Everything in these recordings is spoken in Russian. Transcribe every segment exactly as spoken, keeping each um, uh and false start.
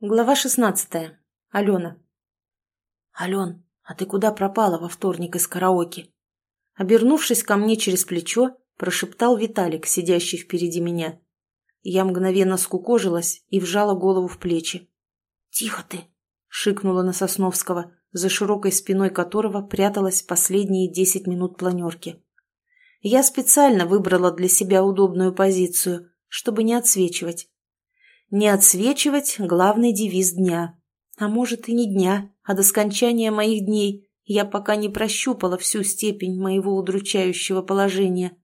Глава шестнадцатая. Алена. «Ален, а ты куда пропала во вторник из караоке?» Обернувшись ко мне через плечо, прошептал Виталик, сидящий впереди меня. Я мгновенно скукожилась и вжала голову в плечи. «Тихо ты!» — шикнула на Сосновского, за широкой спиной которого пряталась последние десять минут планерки. Я специально выбрала для себя удобную позицию, чтобы не отсвечивать. Не отсвечивать — главный девиз дня. А может и не дня, а до скончания моих дней я пока не прощупала всю степень моего удручающего положения.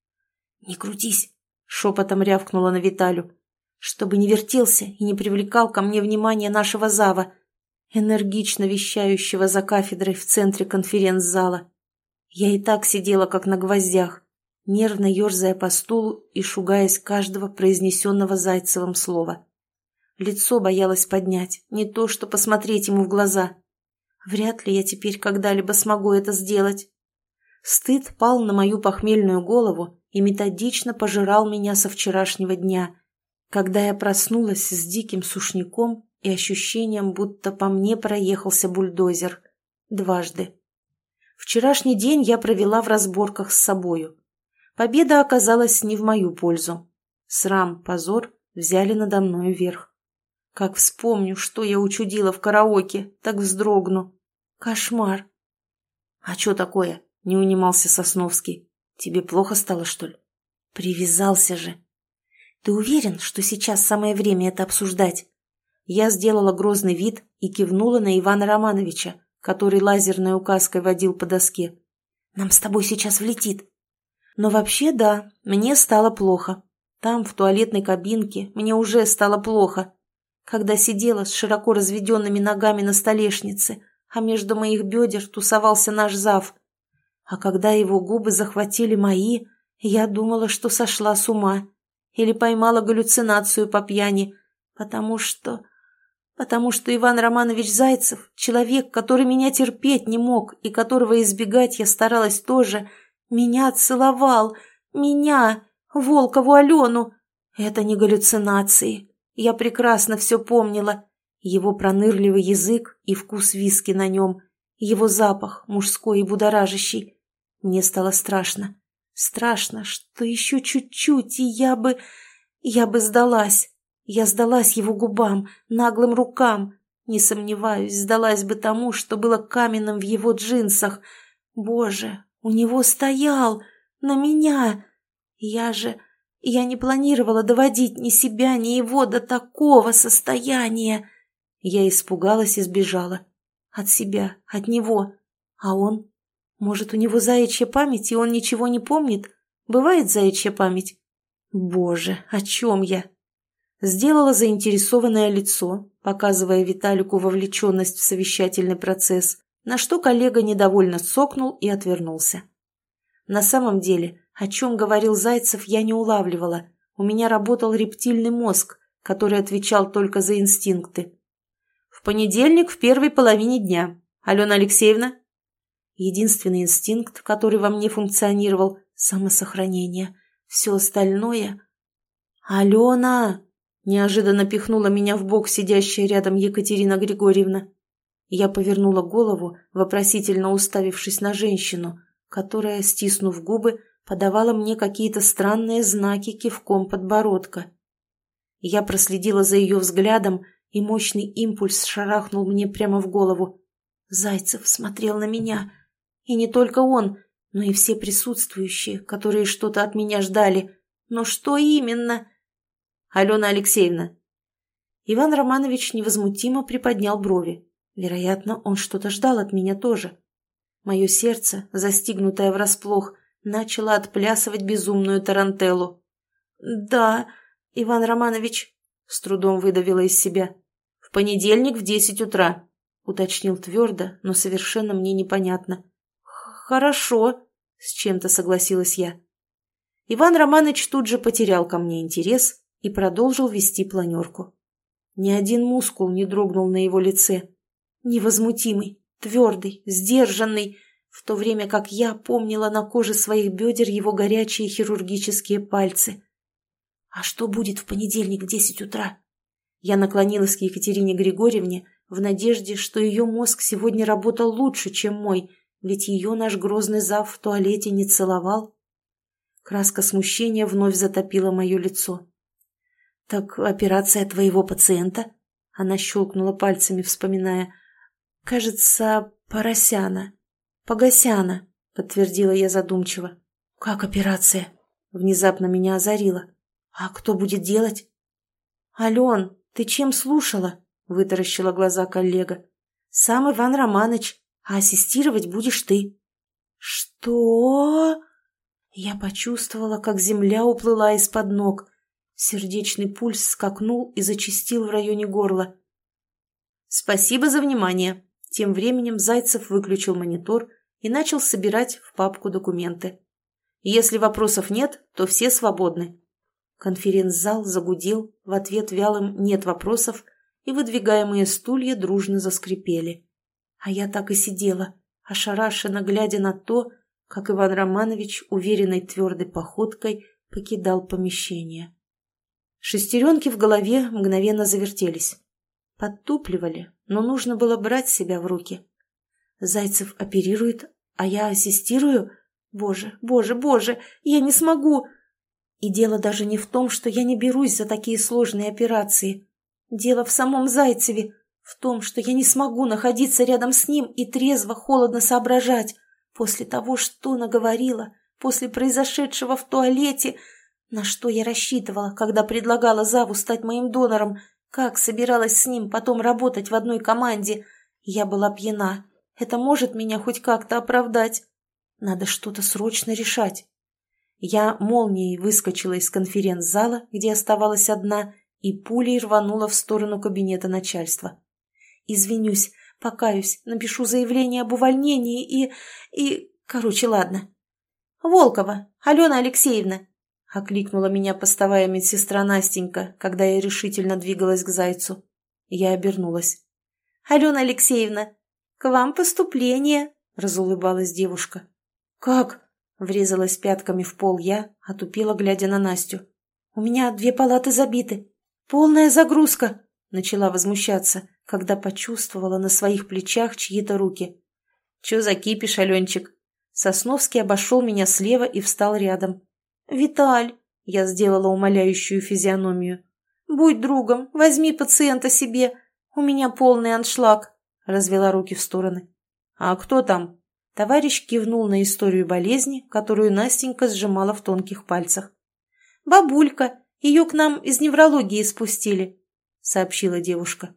«Не крутись!» — шепотом рявкнула на Виталю. «Чтобы не вертелся и не привлекал ко мне внимание нашего зава, энергично вещающего за кафедрой в центре конференц-зала. Я и так сидела как на гвоздях, нервно ерзая по стулу и шугаясь каждого произнесенного Зайцевым слова. Лицо боялась поднять, не то что посмотреть ему в глаза. Вряд ли я теперь когда-либо смогу это сделать. Стыд пал на мою похмельную голову и методично пожирал меня со вчерашнего дня, когда я проснулась с диким сушняком и ощущением, будто по мне проехался бульдозер. Дважды. Вчерашний день я провела в разборках с собою. Победа оказалась не в мою пользу. Срам, позор взяли надо мною верх. Как вспомню, что я учудила в караоке, так вздрогну. Кошмар. — А что такое? — не унимался Сосновский. — Тебе плохо стало, что ли? — Привязался же. — Ты уверен, что сейчас самое время это обсуждать? Я сделала грозный вид и кивнула на Ивана Романовича, который лазерной указкой водил по доске. — Нам с тобой сейчас влетит. Но вообще да, мне стало плохо. Там, в туалетной кабинке, мне уже стало плохо. Когда сидела с широко разведенными ногами на столешнице, а между моих бедер тусовался наш зав. А когда его губы захватили мои, я думала, что сошла с ума. Или поймала галлюцинацию по пьяни. Потому что... Потому что Иван Романович Зайцев, человек, который меня терпеть не мог и которого избегать я старалась тоже... Меня целовал! Меня! Волкову Алену! Это не галлюцинации. Я прекрасно все помнила. Его пронырливый язык и вкус виски на нем. Его запах, мужской и будоражащий. Мне стало страшно. Страшно, что еще чуть-чуть, и я бы... Я бы сдалась. Я сдалась его губам, наглым рукам. Не сомневаюсь, сдалась бы тому, что было каменным в его джинсах. Боже... У него стоял! На меня! Я же... Я не планировала доводить ни себя, ни его до такого состояния. Я испугалась и сбежала. От себя, от него. А он? Может, у него заячья память, и он ничего не помнит? Бывает заячья память? Боже, о чем я? Сделала заинтересованное лицо, показывая Виталику вовлеченность в совещательный процесс, на что коллега недовольно цокнул и отвернулся. На самом деле, о чем говорил Зайцев, я не улавливала. У меня работал рептильный мозг, который отвечал только за инстинкты. В понедельник в первой половине дня. Алена Алексеевна? Единственный инстинкт, который во мне функционировал – самосохранение. Все остальное... «Алена!» – неожиданно пихнула меня в бок сидящая рядом Екатерина Григорьевна. Я повернула голову, вопросительно уставившись на женщину, которая, стиснув губы, подавала мне какие-то странные знаки кивком подбородка. Я проследила за ее взглядом, и мощный импульс шарахнул мне прямо в голову. Зайцев смотрел на меня. И не только он, но и все присутствующие, которые что-то от меня ждали. Но что именно? «Алена Алексеевна!» Иван Романович невозмутимо приподнял брови. Вероятно, он что-то ждал от меня тоже. Мое сердце, застигнутое врасплох, начало отплясывать безумную тарантеллу. «Да, Иван Романович», — с трудом выдавила из себя. «В понедельник в десять утра», — уточнил твердо, но совершенно мне непонятно. «Хорошо», — с чем-то согласилась я. Иван Романович тут же потерял ко мне интерес и продолжил вести планерку. Ни один мускул не дрогнул на его лице. Невозмутимый, твердый, сдержанный, в то время как я помнила на коже своих бедер его горячие хирургические пальцы. А что будет в понедельник в десять утра? Я наклонилась к Екатерине Григорьевне в надежде, что ее мозг сегодня работал лучше, чем мой, ведь ее наш грозный зав в туалете не целовал. Краска смущения вновь затопила мое лицо. «Так операция твоего пациента?» Она щелкнула пальцами, вспоминая. «Кажется, Поросяна. Погосяна», — подтвердила я задумчиво. «Как операция?» Внезапно меня озарило. «А кто будет делать?» «Ален, ты чем слушала?» — вытаращила глаза коллега. «Сам Иван Романыч, а ассистировать будешь ты». «Что?» Я почувствовала, как земля уплыла из-под ног. Сердечный пульс скакнул и зачастил в районе горла. «Спасибо за внимание». Тем временем Зайцев выключил монитор и начал собирать в папку документы. «Если вопросов нет, то все свободны». Конференц-зал загудел в ответ вялым «нет вопросов», и выдвигаемые стулья дружно заскрипели. А я так и сидела, ошарашенно глядя на то, как Иван Романович уверенной твердой походкой покидал помещение. Шестеренки в голове мгновенно завертелись. Подтупливали, но нужно было брать себя в руки. Зайцев оперирует, а я ассистирую? Боже, боже, боже, я не смогу! И дело даже не в том, что я не берусь за такие сложные операции. Дело в самом Зайцеве, в том, что я не смогу находиться рядом с ним и трезво, холодно соображать. После того, что наговорила, после произошедшего в туалете, на что я рассчитывала, когда предлагала Заву стать моим донором, как собиралась с ним потом работать в одной команде. Я была пьяна. Это может меня хоть как-то оправдать. Надо что-то срочно решать. Я молнией выскочила из конференц-зала, где оставалась одна, и пулей рванула в сторону кабинета начальства. Извинюсь, покаюсь, напишу заявление об увольнении и... и... Короче, ладно. «Волкова, Алена Алексеевна!» — окликнула меня постовая медсестра Настенька, когда я решительно двигалась к Зайцу. Я обернулась. «Алена Алексеевна, к вам поступление!» — разулыбалась девушка. «Как?» — врезалась пятками в пол я, отупела, глядя на Настю. «У меня две палаты забиты. Полная загрузка!» — начала возмущаться, когда почувствовала на своих плечах чьи-то руки. «Чё за кипиш, Аленчик?» Сосновский обошел меня слева и встал рядом. «Виталь!» — я сделала умоляющую физиономию. «Будь другом, возьми пациента себе. У меня полный аншлаг!» — развела руки в стороны. «А кто там?» Товарищ кивнул на историю болезни, которую Настенька сжимала в тонких пальцах. «Бабулька, ее к нам из неврологии спустили», — сообщила девушка.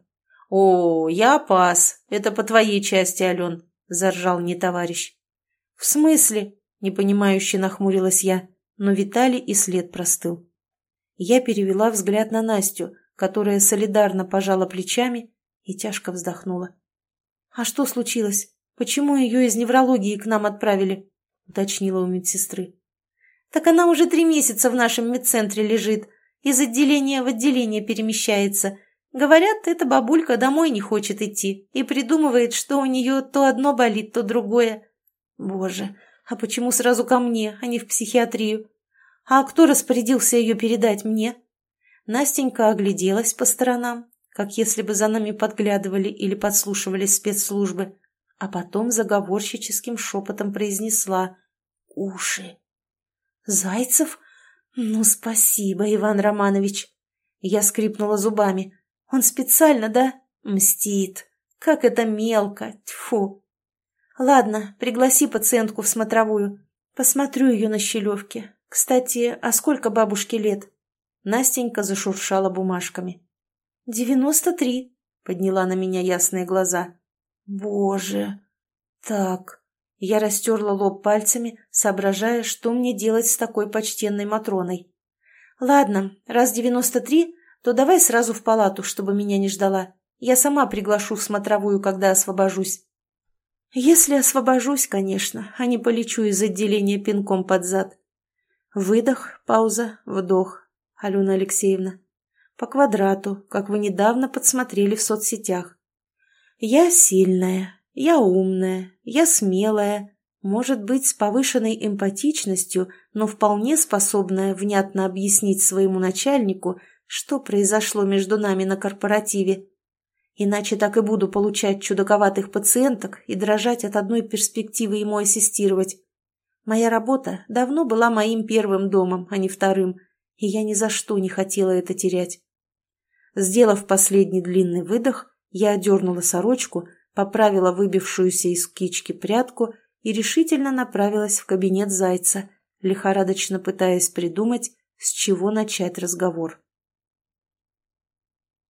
«О, я пас. Это по твоей части, Ален», — заржал мне товарищ. «В смысле?» — непонимающе нахмурилась я, но Виталий и след простыл. Я перевела взгляд на Настю, которая солидарно пожала плечами и тяжко вздохнула. «А что случилось? Почему ее из неврологии к нам отправили?» — уточнила у медсестры. «Так она уже три месяца в нашем медцентре лежит, из отделения в отделение перемещается. Говорят, эта бабулька домой не хочет идти и придумывает, что у нее то одно болит, то другое. Боже, а почему сразу ко мне, а не в психиатрию? А кто распорядился ее передать мне?» Настенька огляделась по сторонам, как если бы за нами подглядывали или подслушивали спецслужбы, а потом заговорщическим шепотом произнесла: «Уши». «Зайцев? Ну, спасибо, Иван Романович». Я скрипнула зубами. «Он специально, да? Мстит. Как это мелко. Тьфу. Ладно, пригласи пациентку в смотровую. Посмотрю ее на щелевке. Кстати, а сколько бабушке лет?» Настенька зашуршала бумажками. «Девяносто три», — подняла на меня ясные глаза. «Боже! Так...» Я растерла лоб пальцами, соображая, что мне делать с такой почтенной Матроной. «Ладно, раз девяносто три, то давай сразу в палату, чтобы меня не ждала. Я сама приглашу в смотровую, когда освобожусь». «Если освобожусь, конечно, а не полечу из отделения пинком под зад». Выдох, пауза, вдох. Алена Алексеевна. По квадрату, как вы недавно подсмотрели в соцсетях. «Я сильная. Я умная, я смелая, может быть, с повышенной эмпатичностью, но вполне способная внятно объяснить своему начальнику, что произошло между нами на корпоративе. Иначе так и буду получать чудаковатых пациенток и дрожать от одной перспективы ему ассистировать. Моя работа давно была моим первым домом, а не вторым, и я ни за что не хотела это терять. Сделав последний длинный выдох, я одернула сорочку, поправила выбившуюся из кички прядку и решительно направилась в кабинет Зайца, лихорадочно пытаясь придумать, с чего начать разговор.